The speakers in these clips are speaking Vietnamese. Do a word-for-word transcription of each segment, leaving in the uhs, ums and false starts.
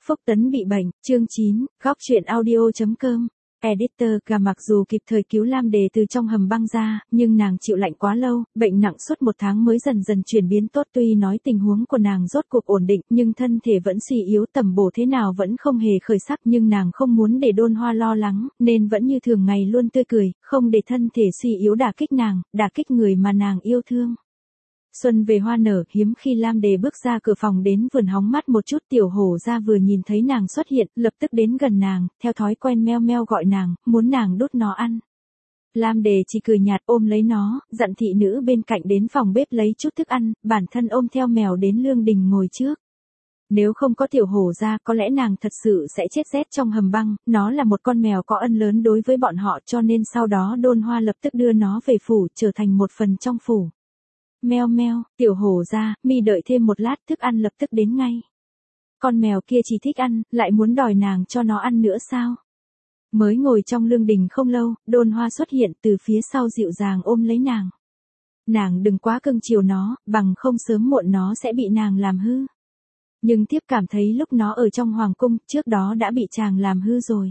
Phúc Tấn bị bệnh, chương chín, góc truyện audio.com. Editor Gà mặc dù kịp thời cứu Lam Đề từ trong hầm băng ra, nhưng nàng chịu lạnh quá lâu, bệnh nặng suốt một tháng mới dần dần chuyển biến tốt. Tuy nói tình huống của nàng rốt cuộc ổn định, nhưng thân thể vẫn suy yếu, tầm bổ thế nào vẫn không hề khởi sắc. Nhưng nàng không muốn để Đôn Hoa lo lắng, nên vẫn như thường ngày luôn tươi cười, không để thân thể suy yếu đả kích nàng, đả kích người mà nàng yêu thương. Xuân về hoa nở, hiếm khi Lam Đề bước ra cửa phòng đến vườn hóng mát một chút. Tiểu hổ ra vừa nhìn thấy nàng xuất hiện, lập tức đến gần nàng, theo thói quen meo meo gọi nàng, muốn nàng đút nó ăn. Lam Đề chỉ cười nhạt ôm lấy nó, dặn thị nữ bên cạnh đến phòng bếp lấy chút thức ăn, bản thân ôm theo mèo đến lương đình ngồi trước. Nếu không có tiểu hổ ra, có lẽ nàng thật sự sẽ chết rét trong hầm băng. Nó là một con mèo có ân lớn đối với bọn họ, cho nên sau đó Đôn Hoa lập tức đưa nó về phủ, trở thành một phần trong phủ. Meo meo, tiểu hổ ra, mi đợi thêm một lát, thức ăn lập tức đến ngay. Con mèo kia chỉ thích ăn, lại muốn đòi nàng cho nó ăn nữa sao? Mới ngồi trong lương đình không lâu, Đôn Hoa xuất hiện từ phía sau dịu dàng ôm lấy nàng. Nàng đừng quá cưng chiều nó, bằng không sớm muộn nó sẽ bị nàng làm hư. Nhưng tiếp cảm thấy lúc nó ở trong hoàng cung, trước đó đã bị chàng làm hư rồi.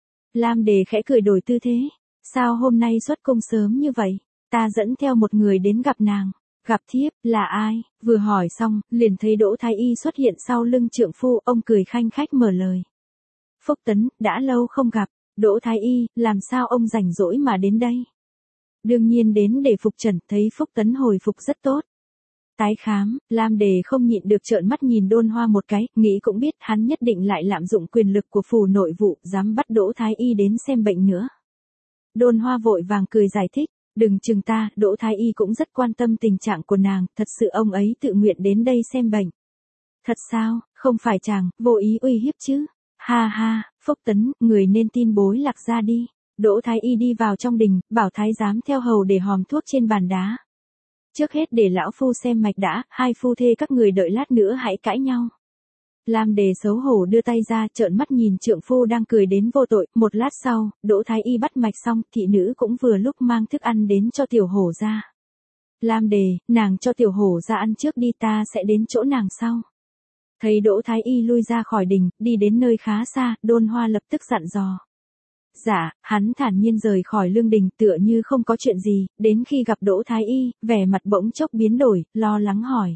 Lam Đề khẽ cười đổi tư thế. Sao hôm nay xuất cung sớm như vậy? Ta dẫn theo một người đến gặp nàng. Gặp thiếp, là ai? Vừa hỏi xong, liền thấy Đỗ Thái Y xuất hiện sau lưng trượng phu, ông cười khanh khách mở lời. Phúc Tấn, đã lâu không gặp. Đỗ Thái Y, làm sao ông rảnh rỗi mà đến đây? Đương nhiên đến để phục trần, thấy Phúc Tấn hồi phục rất tốt. Tái khám, Lam Đề không nhịn được trợn mắt nhìn Đôn Hoa một cái, nghĩ cũng biết hắn nhất định lại lạm dụng quyền lực của phủ nội vụ, dám bắt Đỗ Thái Y đến xem bệnh nữa. Đôn Hoa vội vàng cười giải thích. Đừng chừng ta, Đỗ Thái Y cũng rất quan tâm tình trạng của nàng, thật sự ông ấy tự nguyện đến đây xem bệnh. Thật sao, không phải chàng, vô ý uy hiếp chứ? Ha ha, Phúc Tấn, người nên tin bối lạc ra đi. Đỗ Thái Y đi vào trong đình, bảo thái giám theo hầu để hòm thuốc trên bàn đá. Trước hết để lão phu xem mạch đã, hai phu thê các người đợi lát nữa hãy cãi nhau. Lam Đề xấu hổ đưa tay ra, trợn mắt nhìn trượng phu đang cười đến vô tội. Một lát sau, Đỗ Thái Y bắt mạch xong, thị nữ cũng vừa lúc mang thức ăn đến cho tiểu hổ ra. Lam Đề, nàng cho tiểu hổ ra ăn trước đi, ta sẽ đến chỗ nàng sau. Thấy Đỗ Thái Y lui ra khỏi đình, đi đến nơi khá xa, Đôn Hoa lập tức dặn dò. Dạ, hắn thản nhiên rời khỏi lương đình tựa như không có chuyện gì, đến khi gặp Đỗ Thái Y, vẻ mặt bỗng chốc biến đổi, lo lắng hỏi.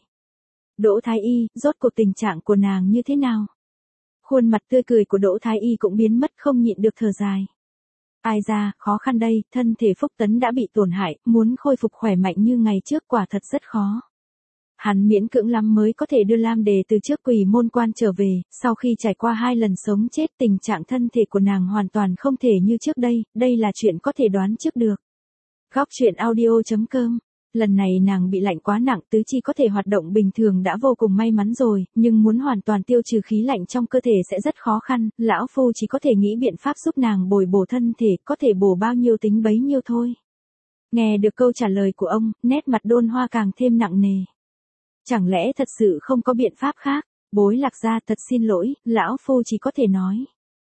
Đỗ Thái Y, rốt cuộc tình trạng của nàng như thế nào? Khuôn mặt tươi cười của Đỗ Thái Y cũng biến mất, không nhịn được thở dài. Ai ra, khó khăn đây, thân thể Phúc Tấn đã bị tổn hại, muốn khôi phục khỏe mạnh như ngày trước quả thật rất khó. Hắn miễn cưỡng lắm mới có thể đưa Lam Đề từ trước quỷ môn quan trở về, sau khi trải qua hai lần sống chết, tình trạng thân thể của nàng hoàn toàn không thể như trước đây, đây là chuyện có thể đoán trước được. Góc truyện audio.com. Lần này nàng bị lạnh quá nặng, tứ chi có thể hoạt động bình thường đã vô cùng may mắn rồi, nhưng muốn hoàn toàn tiêu trừ khí lạnh trong cơ thể sẽ rất khó khăn, lão phu chỉ có thể nghĩ biện pháp giúp nàng bồi bổ thân thể, có thể bổ bao nhiêu tính bấy nhiêu thôi. Nghe được câu trả lời của ông, nét mặt Đôn Hoa càng thêm nặng nề. Chẳng lẽ thật sự không có biện pháp khác? Bối lạc gia, thật xin lỗi, lão phu chỉ có thể nói.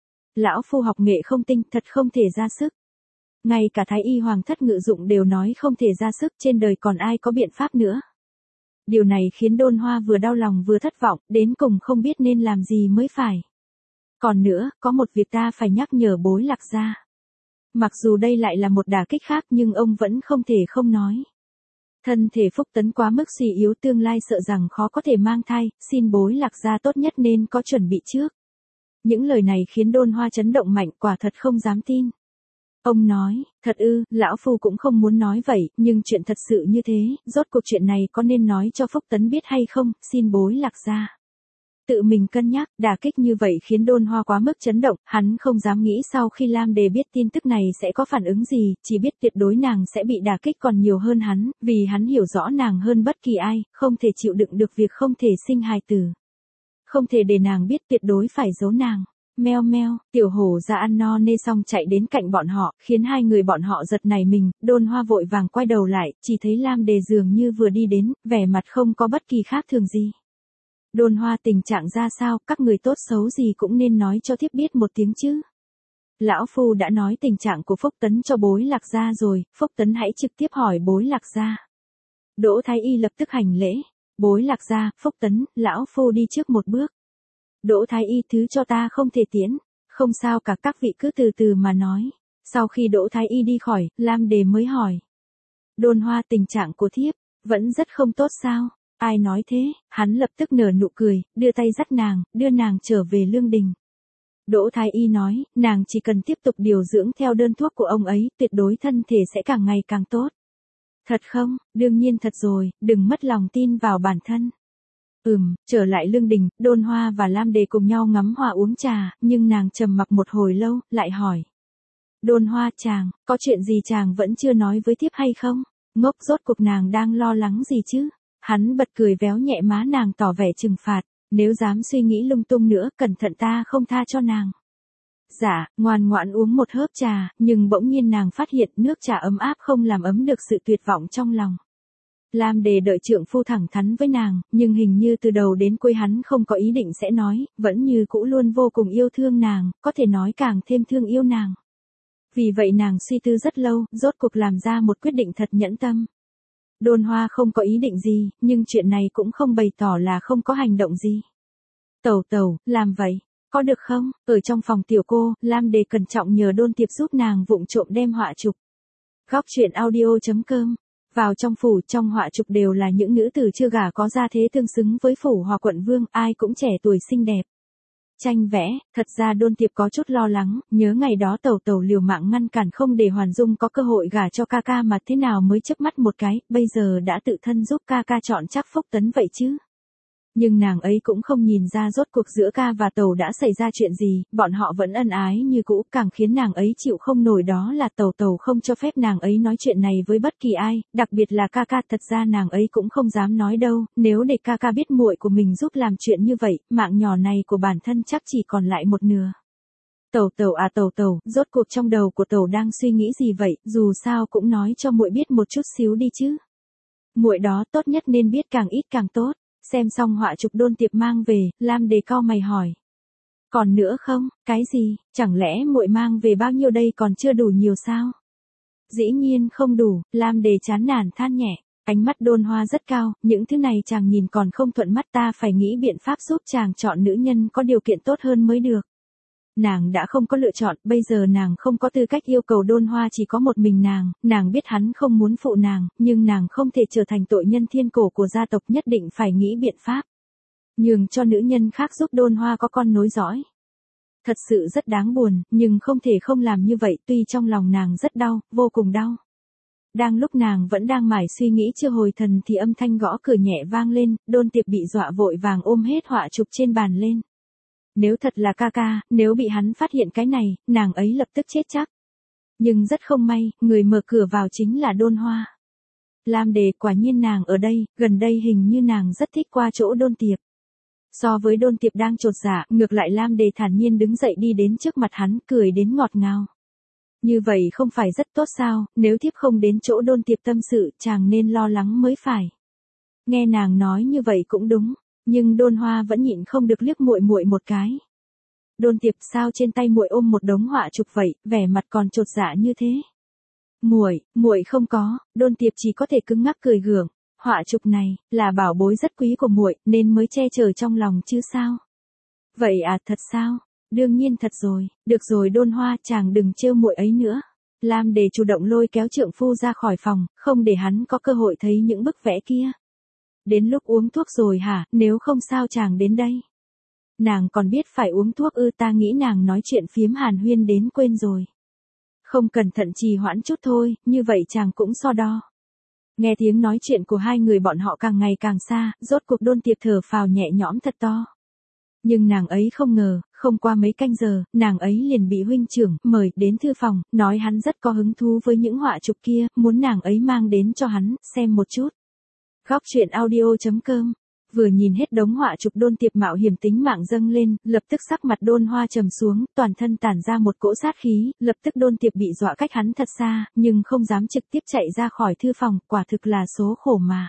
Lão phu học nghệ không tinh, thật không thể ra sức. Ngay cả Thái Y Hoàng thất ngự dụng đều nói không thể ra sức, trên đời còn ai có biện pháp nữa. Điều này khiến Đôn Hoa vừa đau lòng vừa thất vọng, đến cùng không biết nên làm gì mới phải. Còn nữa, có một việc ta phải nhắc nhở bối lạc gia. Mặc dù đây lại là một đả kích khác nhưng ông vẫn không thể không nói. Thân thể Phúc Tấn quá mức suy yếu, tương lai sợ rằng khó có thể mang thai, xin bối lạc gia tốt nhất nên có chuẩn bị trước. Những lời này khiến Đôn Hoa chấn động mạnh, quả thật không dám tin. Ông nói, thật ư, lão phu cũng không muốn nói vậy, nhưng chuyện thật sự như thế, rốt cuộc chuyện này có nên nói cho Phúc Tấn biết hay không, xin bối lạc gia. Tự mình cân nhắc, đả kích như vậy khiến Đôn Hoa quá mức chấn động, hắn không dám nghĩ sau khi Lam Đề biết tin tức này sẽ có phản ứng gì, chỉ biết tuyệt đối nàng sẽ bị đả kích còn nhiều hơn hắn, vì hắn hiểu rõ nàng hơn bất kỳ ai, không thể chịu đựng được việc không thể sinh hài tử. Không thể để nàng biết, tuyệt đối phải giấu nàng. Meo meo, tiểu hổ ra ăn no nê xong chạy đến cạnh bọn họ, khiến hai người bọn họ giật nảy mình. Đôn Hoa vội vàng quay đầu lại, chỉ thấy Lam Đề dường như vừa đi đến, vẻ mặt không có bất kỳ khác thường gì. Đôn Hoa, tình trạng ra sao, các người tốt xấu gì cũng nên nói cho thiếp biết một tiếng chứ. Lão phu đã nói tình trạng của Phúc Tấn cho bối lạc gia rồi, Phúc Tấn hãy trực tiếp hỏi bối lạc gia. Đỗ Thái Y lập tức hành lễ. Bối lạc gia, Phúc Tấn, lão phu đi trước một bước. Đỗ Thái Y thứ cho ta không thể tiễn. Không sao cả, các vị cứ từ từ mà nói. Sau khi Đỗ Thái Y đi khỏi, Lam Đề mới hỏi. Đôn Hoa, tình trạng của thiếp, vẫn rất không tốt sao? Ai nói thế? Hắn lập tức nở nụ cười, đưa tay dắt nàng, đưa nàng trở về lương đình. Đỗ Thái Y nói, nàng chỉ cần tiếp tục điều dưỡng theo đơn thuốc của ông ấy, tuyệt đối thân thể sẽ càng ngày càng tốt. Thật không? Đương nhiên thật rồi, đừng mất lòng tin vào bản thân. Ừm, trở lại lương đình, Đôn Hoa và Lam Đề cùng nhau ngắm hoa uống trà, nhưng nàng trầm mặc một hồi lâu, lại hỏi. Đôn Hoa, chàng, có chuyện gì chàng vẫn chưa nói với thiếp hay không? Ngốc, rốt cuộc nàng đang lo lắng gì chứ? Hắn bật cười véo nhẹ má nàng tỏ vẻ trừng phạt, nếu dám suy nghĩ lung tung nữa, cẩn thận ta không tha cho nàng. Dạ, ngoan ngoãn uống một hớp trà, nhưng bỗng nhiên nàng phát hiện nước trà ấm áp không làm ấm được sự tuyệt vọng trong lòng. Lam Đề đợi trượng phu thẳng thắn với nàng, nhưng hình như từ đầu đến cuối hắn không có ý định sẽ nói, vẫn như cũ luôn vô cùng yêu thương nàng, có thể nói càng thêm thương yêu nàng. Vì vậy nàng suy tư rất lâu, rốt cuộc làm ra một quyết định thật nhẫn tâm. Đôn Hoa không có ý định gì, nhưng chuyện này cũng không bày tỏ là không có hành động gì. Tẩu tẩu, làm vậy, có được không? Ở trong phòng tiểu cô, Lam Đề cẩn trọng nhờ Đôn Tiệp giúp nàng vụng trộm đem họa chụp. Góc truyện audio chấm com. Vào trong phủ, trong họa chụp đều là những nữ tử chưa gả có gia thế tương xứng với phủ hoặc quận vương, ai cũng trẻ tuổi xinh đẹp. Tranh vẽ, thật ra Đôn Tiệp có chút lo lắng, nhớ ngày đó tẩu tẩu liều mạng ngăn cản không để Hoàn Dung có cơ hội gả cho ca ca mà thế nào mới chớp mắt một cái, bây giờ đã tự thân giúp ca ca chọn chắc Phúc Tấn vậy chứ. Nhưng nàng ấy cũng không nhìn ra rốt cuộc giữa ca và tẩu đã xảy ra chuyện gì, bọn họ vẫn ân ái như cũ, càng khiến nàng ấy chịu không nổi đó là tẩu tẩu không cho phép nàng ấy nói chuyện này với bất kỳ ai, đặc biệt là ca ca. Thật ra nàng ấy cũng không dám nói đâu, nếu để ca ca biết muội của mình giúp làm chuyện như vậy, mạng nhỏ này của bản thân chắc chỉ còn lại một nửa. Tẩu tẩu à tẩu tẩu, rốt cuộc trong đầu của tẩu đang suy nghĩ gì vậy, dù sao cũng nói cho muội biết một chút xíu đi chứ. Muội đó tốt nhất nên biết càng ít càng tốt. Xem xong họa chụp Đôn Tiệp mang về, Lam Đề cau mày hỏi. Còn nữa không? Cái gì? Chẳng lẽ muội mang về bao nhiêu đây còn chưa đủ nhiều sao? Dĩ nhiên không đủ, Lam Đề chán nản than nhẹ. Ánh mắt Đôn Hoa rất cao, những thứ này chàng nhìn còn không thuận mắt, ta phải nghĩ biện pháp giúp chàng chọn nữ nhân có điều kiện tốt hơn mới được. Nàng đã không có lựa chọn, bây giờ nàng không có tư cách yêu cầu Đôn Hoa, chỉ có một mình nàng, nàng biết hắn không muốn phụ nàng, nhưng nàng không thể trở thành tội nhân thiên cổ của gia tộc, nhất định phải nghĩ biện pháp. Nhường cho nữ nhân khác giúp Đôn Hoa có con nối dõi. Thật sự rất đáng buồn, nhưng không thể không làm như vậy, tuy trong lòng nàng rất đau, vô cùng đau. Đang lúc nàng vẫn đang mải suy nghĩ chưa hồi thần thì âm thanh gõ cửa nhẹ vang lên, Đôn Tiệp bị dọa vội vàng ôm hết họa chụp trên bàn lên. Nếu thật là ca ca, nếu bị hắn phát hiện cái này, nàng ấy lập tức chết chắc. Nhưng rất không may, người mở cửa vào chính là Đôn Hoa. Lam Đề, quả nhiên nàng ở đây, gần đây hình như nàng rất thích qua chỗ Đôn Tiệp. So với Đôn Tiệp đang chột dạ, ngược lại Lam Đề thản nhiên đứng dậy đi đến trước mặt hắn, cười đến ngọt ngào. Như vậy không phải rất tốt sao, nếu thiếp không đến chỗ Đôn Tiệp tâm sự, chàng nên lo lắng mới phải. Nghe nàng nói như vậy cũng đúng. Nhưng Đôn Hoa vẫn nhịn không được liếc muội muội một cái. Đôn Tiệp, sao trên tay muội ôm một đống họa chụp vậy, vẻ mặt còn chột dạ như thế? Muội, muội không có. Đôn Tiệp chỉ có thể cứng ngắc cười gượng. Họa chụp này là bảo bối rất quý của muội, nên mới che chở trong lòng chứ sao? Vậy à, thật sao? Đương nhiên thật rồi. Được rồi Đôn Hoa, chàng đừng trêu muội ấy nữa. Lam Đề chủ động lôi kéo trượng phu ra khỏi phòng, không để hắn có cơ hội thấy những bức vẽ kia. Đến lúc uống thuốc rồi hả, nếu không sao chàng đến đây. Nàng còn biết phải uống thuốc ư? Ta nghĩ nàng nói chuyện phiếm hàn huyên đến quên rồi. Không cẩn thận trì hoãn chút thôi, như vậy chàng cũng so đo. Nghe tiếng nói chuyện của hai người bọn họ càng ngày càng xa, rốt cuộc Đôn Tiệp thở phào nhẹ nhõm thật to. Nhưng nàng ấy không ngờ, không qua mấy canh giờ, nàng ấy liền bị huynh trưởng mời đến thư phòng, nói hắn rất có hứng thú với những họa chụp kia, muốn nàng ấy mang đến cho hắn, xem một chút. Góc truyện audio chấm com. Vừa nhìn hết đống họa chụp Đôn Tiệp mạo hiểm tính mạng dâng lên, lập tức sắc mặt Đôn Hoa trầm xuống, toàn thân tản ra một cỗ sát khí, lập tức Đôn Tiệp bị dọa cách hắn thật xa, nhưng không dám trực tiếp chạy ra khỏi thư phòng, quả thực là số khổ mà.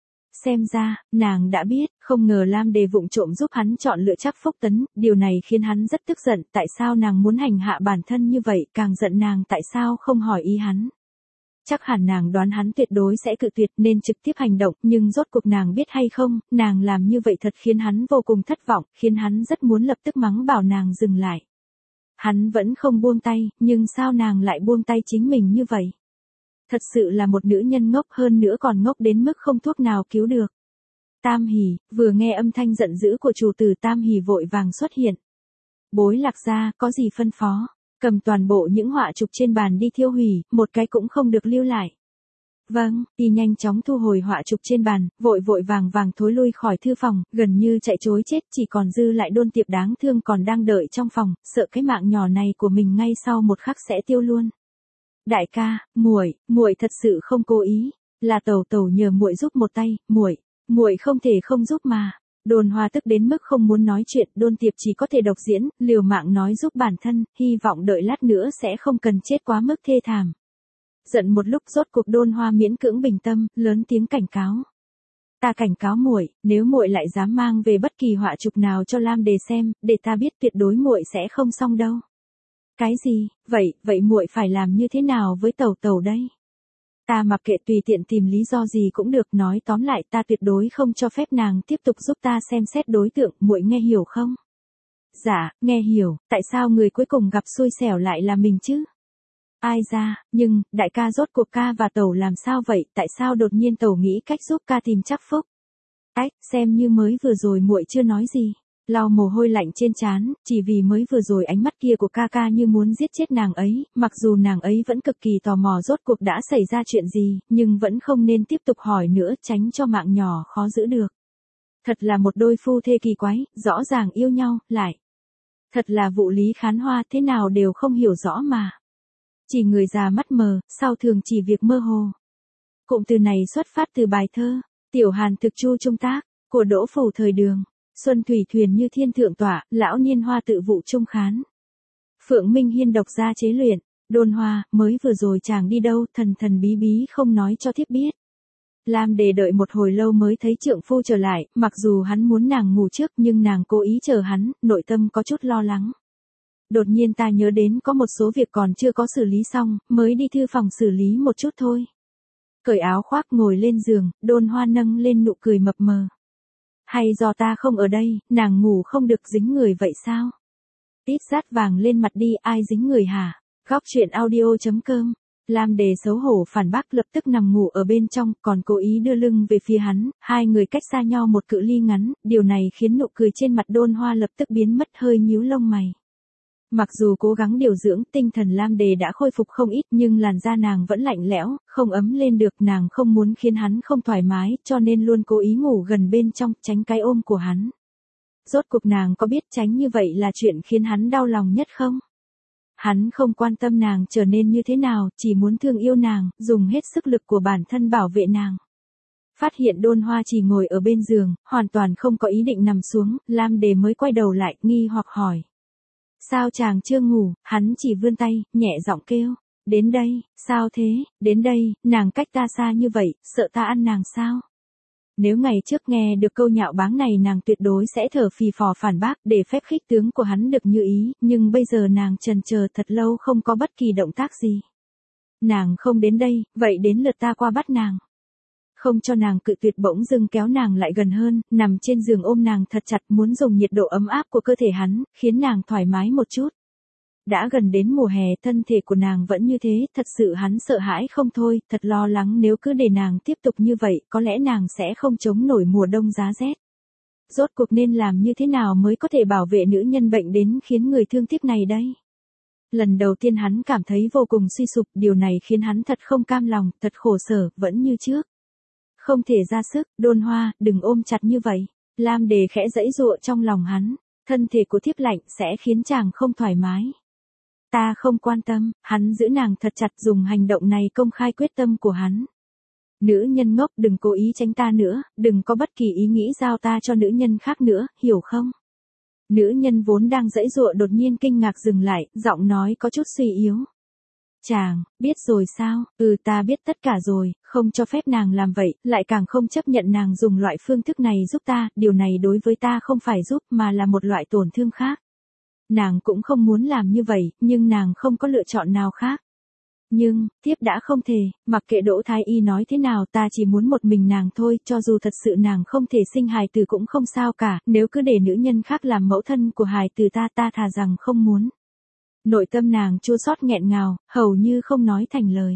Xem ra, nàng đã biết, không ngờ Lam Đề vụng trộm giúp hắn chọn lựa chắc Phúc Tấn, điều này khiến hắn rất tức giận, tại sao nàng muốn hành hạ bản thân như vậy, càng giận nàng tại sao không hỏi ý hắn. chắc hẳn nàng đoán hắn tuyệt đối sẽ cự tuyệt nên trực tiếp hành động, nhưng rốt cuộc nàng biết hay không, nàng làm như vậy thật khiến hắn vô cùng thất vọng, khiến hắn rất muốn lập tức mắng bảo nàng dừng lại. Hắn vẫn không buông tay, nhưng sao nàng lại buông tay chính mình như vậy? Thật sự là một nữ nhân ngốc, hơn nữa còn ngốc đến mức không thuốc nào cứu được. Tam Hỷ, vừa nghe âm thanh giận dữ của chủ tử Tam Hỷ vội vàng xuất hiện. Bối Lạc gia, có gì phân phó? Cầm toàn bộ những họa trục trên bàn đi thiêu hủy, một cái cũng không được lưu lại. Vâng, y nhanh chóng thu hồi họa trục trên bàn, vội vội vàng vàng thối lui khỏi thư phòng, gần như chạy trối chết, chỉ còn dư lại Đôn Tiệp đáng thương còn đang đợi trong phòng, sợ cái mạng nhỏ này của mình ngay sau một khắc sẽ tiêu luôn. Đại ca, muội, muội thật sự không cố ý, là Tẩu Tẩu nhờ muội giúp một tay, muội, muội không thể không giúp mà. Đôn Hoa tức đến mức không muốn nói chuyện, Đôn Tiệp chỉ có thể độc diễn, liều mạng nói giúp bản thân, hy vọng đợi lát nữa sẽ không cần chết quá mức thê thảm. Giận một lúc rốt cuộc Đôn Hoa miễn cưỡng bình tâm, lớn tiếng cảnh cáo. Ta cảnh cáo muội, nếu muội lại dám mang về bất kỳ họa chụp nào cho Lam Đề xem, để ta biết tuyệt đối muội sẽ không xong đâu. Cái gì? Vậy, vậy muội phải làm như thế nào với Tẩu Tẩu đây? Ta mặc kệ, tùy tiện tìm lý do gì cũng được, nói tóm lại ta tuyệt đối không cho phép nàng tiếp tục giúp ta xem xét đối tượng, muội nghe hiểu không? Dạ, nghe hiểu, tại sao người cuối cùng gặp xui xẻo lại là mình chứ? Ai ra, nhưng, đại ca rốt cuộc ca và Tẩu làm sao vậy, tại sao đột nhiên Tẩu nghĩ cách giúp ca tìm chắc phúc? Ách, xem như mới vừa rồi muội chưa nói gì. Lau mồ hôi lạnh trên trán, chỉ vì mới vừa rồi ánh mắt kia của ca ca như muốn giết chết nàng ấy, mặc dù nàng ấy vẫn cực kỳ tò mò rốt cuộc đã xảy ra chuyện gì, nhưng vẫn không nên tiếp tục hỏi nữa, tránh cho mạng nhỏ khó giữ được. Thật là một đôi phu thê kỳ quái, rõ ràng yêu nhau, lại. Thật là vụ lý khán hoa, thế nào đều không hiểu rõ mà. Chỉ người già mắt mờ, sau thường chỉ việc mơ hồ. Cụm từ này xuất phát từ bài thơ, Tiểu Hàn thực chu trung tác, của Đỗ Phủ thời Đường. Xuân thủy thuyền như thiên thượng tọa, lão niên hoa tự vụ trung khán. Phượng Minh Hiên độc gia chế luyện, Đôn Hoa, mới vừa rồi chàng đi đâu, thần thần bí bí không nói cho thiếp biết. Lam Đề đợi một hồi lâu mới thấy trượng phu trở lại, mặc dù hắn muốn nàng ngủ trước nhưng nàng cố ý chờ hắn, nội tâm có chút lo lắng. Đột nhiên ta nhớ đến có một số việc còn chưa có xử lý xong, mới đi thư phòng xử lý một chút thôi. Cởi áo khoác ngồi lên giường, Đôn Hoa nâng lên nụ cười mập mờ. Hay do ta không ở đây, nàng ngủ không được dính người vậy sao? Tít rát vàng lên mặt đi, ai dính người hả? Góc chuyện audio chấm com. Lam Đề xấu hổ phản bác, lập tức nằm ngủ ở bên trong, còn cố ý đưa lưng về phía hắn, hai người cách xa nhau một cự ly ngắn, điều này khiến nụ cười trên mặt Đôn Hoa lập tức biến mất, hơi nhíu lông mày. Mặc dù cố gắng điều dưỡng, tinh thần Lam Đề đã khôi phục không ít nhưng làn da nàng vẫn lạnh lẽo, không ấm lên được, nàng không muốn khiến hắn không thoải mái, cho nên luôn cố ý ngủ gần bên trong, tránh cái ôm của hắn. Rốt cuộc nàng có biết tránh như vậy là chuyện khiến hắn đau lòng nhất không? Hắn không quan tâm nàng trở nên như thế nào, chỉ muốn thương yêu nàng, dùng hết sức lực của bản thân bảo vệ nàng. Phát hiện Đôn Hoa chỉ ngồi ở bên giường, hoàn toàn không có ý định nằm xuống, Lam Đề mới quay đầu lại, nghi hoặc hỏi. Sao chàng chưa ngủ? Hắn chỉ vươn tay, nhẹ giọng kêu. Đến đây, sao thế, đến đây, nàng cách ta xa như vậy, sợ ta ăn nàng sao? Nếu ngày trước nghe được câu nhạo báng này nàng tuyệt đối sẽ thở phì phò phản bác để phép khích tướng của hắn được như ý, nhưng bây giờ nàng chần chờ thật lâu không có bất kỳ động tác gì. Nàng không đến đây, vậy đến lượt ta qua bắt nàng. Không cho nàng cự tuyệt, bỗng dưng kéo nàng lại gần hơn, nằm trên giường ôm nàng thật chặt, muốn dùng nhiệt độ ấm áp của cơ thể hắn, khiến nàng thoải mái một chút. Đã gần đến mùa hè, thân thể của nàng vẫn như thế, thật sự hắn sợ hãi không thôi, thật lo lắng nếu cứ để nàng tiếp tục như vậy, có lẽ nàng sẽ không chống nổi mùa đông giá rét. Rốt cuộc nên làm như thế nào mới có thể bảo vệ nữ nhân bệnh đến khiến người thương tiếc này đây? Lần đầu tiên hắn cảm thấy vô cùng suy sụp, điều này khiến hắn thật không cam lòng, thật khổ sở, vẫn như trước. Không thể ra sức, Đôn Hoa, đừng ôm chặt như vậy. Lam Đề khẽ giãy giụa trong lòng hắn, thân thể của thiếp lạnh sẽ khiến chàng không thoải mái. Ta không quan tâm, hắn giữ nàng thật chặt, dùng hành động này công khai quyết tâm của hắn. Nữ nhân ngốc, đừng cố ý tránh ta nữa, đừng có bất kỳ ý nghĩ giao ta cho nữ nhân khác nữa, hiểu không? Nữ nhân vốn đang giãy giụa đột nhiên kinh ngạc dừng lại, giọng nói có chút suy yếu. Chàng, biết rồi sao? Ừ, ta biết tất cả rồi, không cho phép nàng làm vậy, lại càng không chấp nhận nàng dùng loại phương thức này giúp ta, điều này đối với ta không phải giúp mà là một loại tổn thương khác. Nàng cũng không muốn làm như vậy, nhưng nàng không có lựa chọn nào khác. Nhưng, tiếp đã không thể, mặc kệ Đỗ Thái Y nói thế nào ta chỉ muốn một mình nàng thôi, cho dù thật sự nàng không thể sinh hài tử cũng không sao cả, nếu cứ để nữ nhân khác làm mẫu thân của hài tử ta ta thà rằng không muốn. Nội tâm nàng chua xót nghẹn ngào, hầu như không nói thành lời.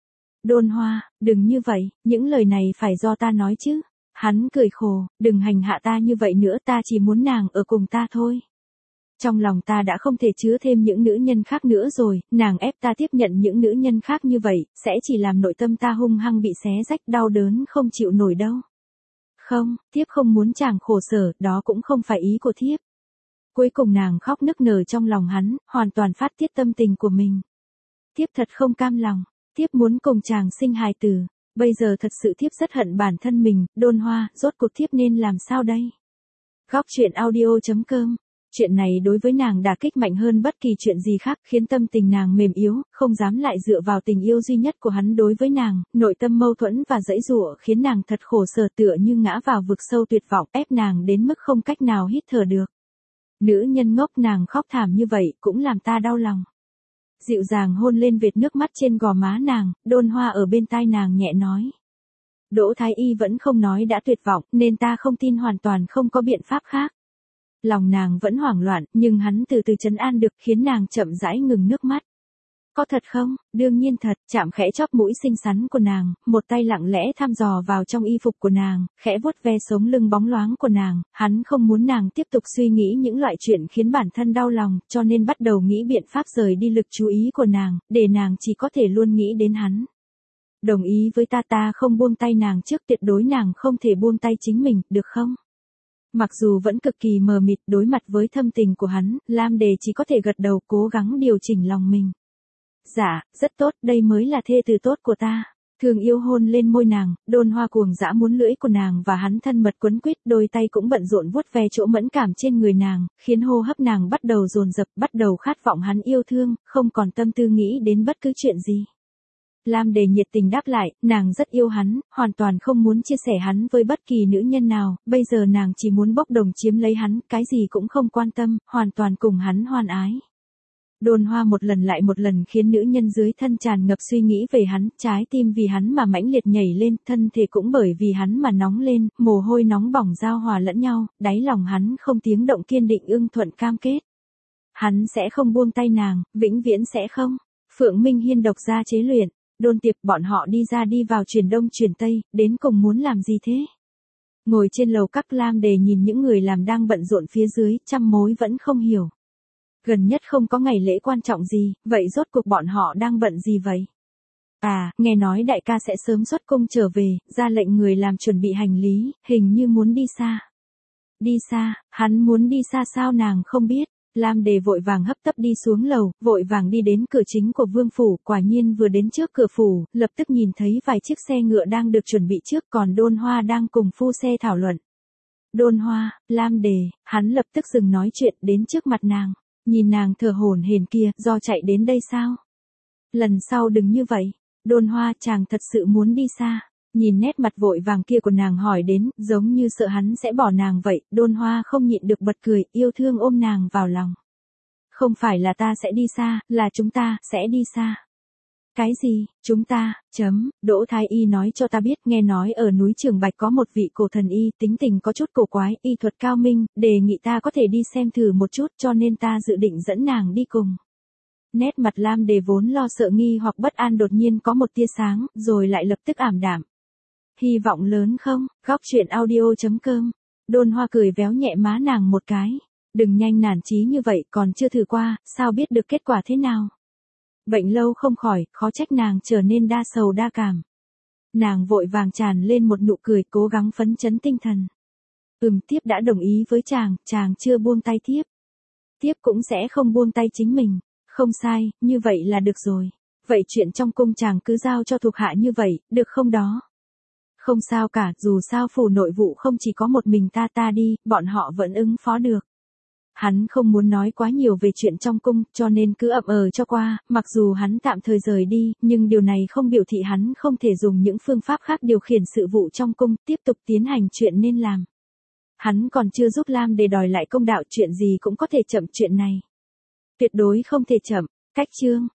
Đôn Hoa, đừng như vậy, những lời này phải do ta nói chứ. Hắn cười khổ, đừng hành hạ ta như vậy nữa, ta chỉ muốn nàng ở cùng ta thôi. Trong lòng ta đã không thể chứa thêm những nữ nhân khác nữa rồi, nàng ép ta tiếp nhận những nữ nhân khác như vậy, sẽ chỉ làm nội tâm ta hung hăng bị xé rách đau đớn không chịu nổi đâu. Không, thiếp không muốn chàng khổ sở, đó cũng không phải ý của thiếp. Cuối cùng nàng khóc nức nở trong lòng hắn, hoàn toàn phát tiết tâm tình của mình. Thiếp thật không cam lòng, thiếp muốn cùng chàng sinh hài tử, bây giờ thật sự thiếp rất hận bản thân mình, Đôn Hoa, rốt cuộc thiếp nên làm sao đây? Góc truyện audio chấm com. Chuyện này đối với nàng đả kích mạnh hơn bất kỳ chuyện gì khác, khiến tâm tình nàng mềm yếu, không dám lại dựa vào tình yêu duy nhất của hắn đối với nàng, nội tâm mâu thuẫn và giãy giụa khiến nàng thật khổ sở, tựa như ngã vào vực sâu tuyệt vọng, ép nàng đến mức không cách nào hít thở được. Nữ nhân ngốc, nàng khóc thảm như vậy cũng làm ta đau lòng. Dịu dàng hôn lên vệt nước mắt trên gò má nàng, Đôn Hoa ở bên tai nàng nhẹ nói. Đỗ Thái Y vẫn không nói đã tuyệt vọng, nên ta không tin hoàn toàn không có biện pháp khác. Lòng nàng vẫn hoảng loạn, nhưng hắn từ từ trấn an được, khiến nàng chậm rãi ngừng nước mắt. Có thật không? Đương nhiên thật, chạm khẽ chóp mũi xinh xắn của nàng, một tay lặng lẽ thăm dò vào trong y phục của nàng, khẽ vuốt ve sống lưng bóng loáng của nàng, hắn không muốn nàng tiếp tục suy nghĩ những loại chuyện khiến bản thân đau lòng, cho nên bắt đầu nghĩ biện pháp rời đi lực chú ý của nàng, để nàng chỉ có thể luôn nghĩ đến hắn. Đồng ý với ta, ta không buông tay nàng trước, tuyệt đối nàng không thể buông tay chính mình, được không? Mặc dù vẫn cực kỳ mờ mịt đối mặt với thâm tình của hắn, Lam Đề chỉ có thể gật đầu cố gắng điều chỉnh lòng mình. Dạ, rất tốt, đây mới là thê tử tốt của ta. Thương yêu hôn lên môi nàng, Đôn Hoa cuồng dã muốn lưỡi của nàng và hắn thân mật quấn quýt, đôi tay cũng bận rộn vuốt ve chỗ mẫn cảm trên người nàng, khiến hô hấp nàng bắt đầu dồn dập, bắt đầu khát vọng hắn yêu thương, không còn tâm tư nghĩ đến bất cứ chuyện gì. Lam Đề nhiệt tình đáp lại, nàng rất yêu hắn, hoàn toàn không muốn chia sẻ hắn với bất kỳ nữ nhân nào, bây giờ nàng chỉ muốn bốc đồng chiếm lấy hắn, cái gì cũng không quan tâm, hoàn toàn cùng hắn hoan ái. Đôn Hoa một lần lại một lần khiến nữ nhân dưới thân tràn ngập suy nghĩ về hắn, trái tim vì hắn mà mãnh liệt nhảy lên, thân thể cũng bởi vì hắn mà nóng lên, mồ hôi nóng bỏng giao hòa lẫn nhau, đáy lòng hắn không tiếng động kiên định ưng thuận cam kết. Hắn sẽ không buông tay nàng, vĩnh viễn sẽ không. Phượng Minh Hiên độc gia chế luyện. Đôn Tiệp, bọn họ đi ra đi vào chuyển đông chuyển tây, đến cùng muốn làm gì thế? Ngồi trên lầu các, Lam Đề nhìn những người làm đang bận rộn phía dưới, trăm mối vẫn không hiểu. Gần nhất không có ngày lễ quan trọng gì, vậy rốt cuộc bọn họ đang bận gì vậy? À, nghe nói đại ca sẽ sớm xuất cung trở về, ra lệnh người làm chuẩn bị hành lý, hình như muốn đi xa. Đi xa, hắn muốn đi xa sao nàng không biết? Lam Đề vội vàng hấp tấp đi xuống lầu, vội vàng đi đến cửa chính của vương phủ, quả nhiên vừa đến trước cửa phủ, lập tức nhìn thấy vài chiếc xe ngựa đang được chuẩn bị trước, còn Đôn Hoa đang cùng phu xe thảo luận. Đôn Hoa, Lam Đề, hắn lập tức dừng nói chuyện đến trước mặt nàng, nhìn nàng thở hổn hển kia, do chạy đến đây sao? Lần sau đừng như vậy, Đôn Hoa, chàng thật sự muốn đi xa. Nhìn nét mặt vội vàng kia của nàng hỏi đến, giống như sợ hắn sẽ bỏ nàng vậy, Đôn Hoa không nhịn được bật cười, yêu thương ôm nàng vào lòng. Không phải là ta sẽ đi xa, là chúng ta, sẽ đi xa. Cái gì, chúng ta, chấm, Đỗ Thái Y nói cho ta biết, nghe nói ở núi Trường Bạch có một vị cổ thần y, tính tình có chút cổ quái, y thuật cao minh, đề nghị ta có thể đi xem thử một chút, cho nên ta dự định dẫn nàng đi cùng. Nét mặt Lam Đề vốn lo sợ nghi hoặc bất an đột nhiên có một tia sáng, rồi lại lập tức ảm đạm. Hy vọng lớn không? Góc truyện audio chấm com. Đôn Hoa cười véo nhẹ má nàng một cái. Đừng nhanh nản chí như vậy, còn chưa thử qua, sao biết được kết quả thế nào? Bệnh lâu không khỏi, khó trách nàng trở nên đa sầu đa cảm. Nàng vội vàng tràn lên một nụ cười, cố gắng phấn chấn tinh thần. Ừm, tiếp đã đồng ý với chàng, chàng chưa buông tay tiếp. Tiếp cũng sẽ không buông tay chính mình. Không sai, như vậy là được rồi. Vậy chuyện trong cung chàng cứ giao cho thuộc hạ như vậy, được không đó? Không sao cả, dù sao phủ nội vụ không chỉ có một mình ta ta đi, bọn họ vẫn ứng phó được. Hắn không muốn nói quá nhiều về chuyện trong cung, cho nên cứ ậm ờ cho qua, mặc dù hắn tạm thời rời đi, nhưng điều này không biểu thị hắn không thể dùng những phương pháp khác điều khiển sự vụ trong cung, tiếp tục tiến hành chuyện nên làm. Hắn còn chưa giúp Lam để đòi lại công đạo, chuyện gì cũng có thể chậm chuyện này. Tuyệt đối không thể chậm, cách chương.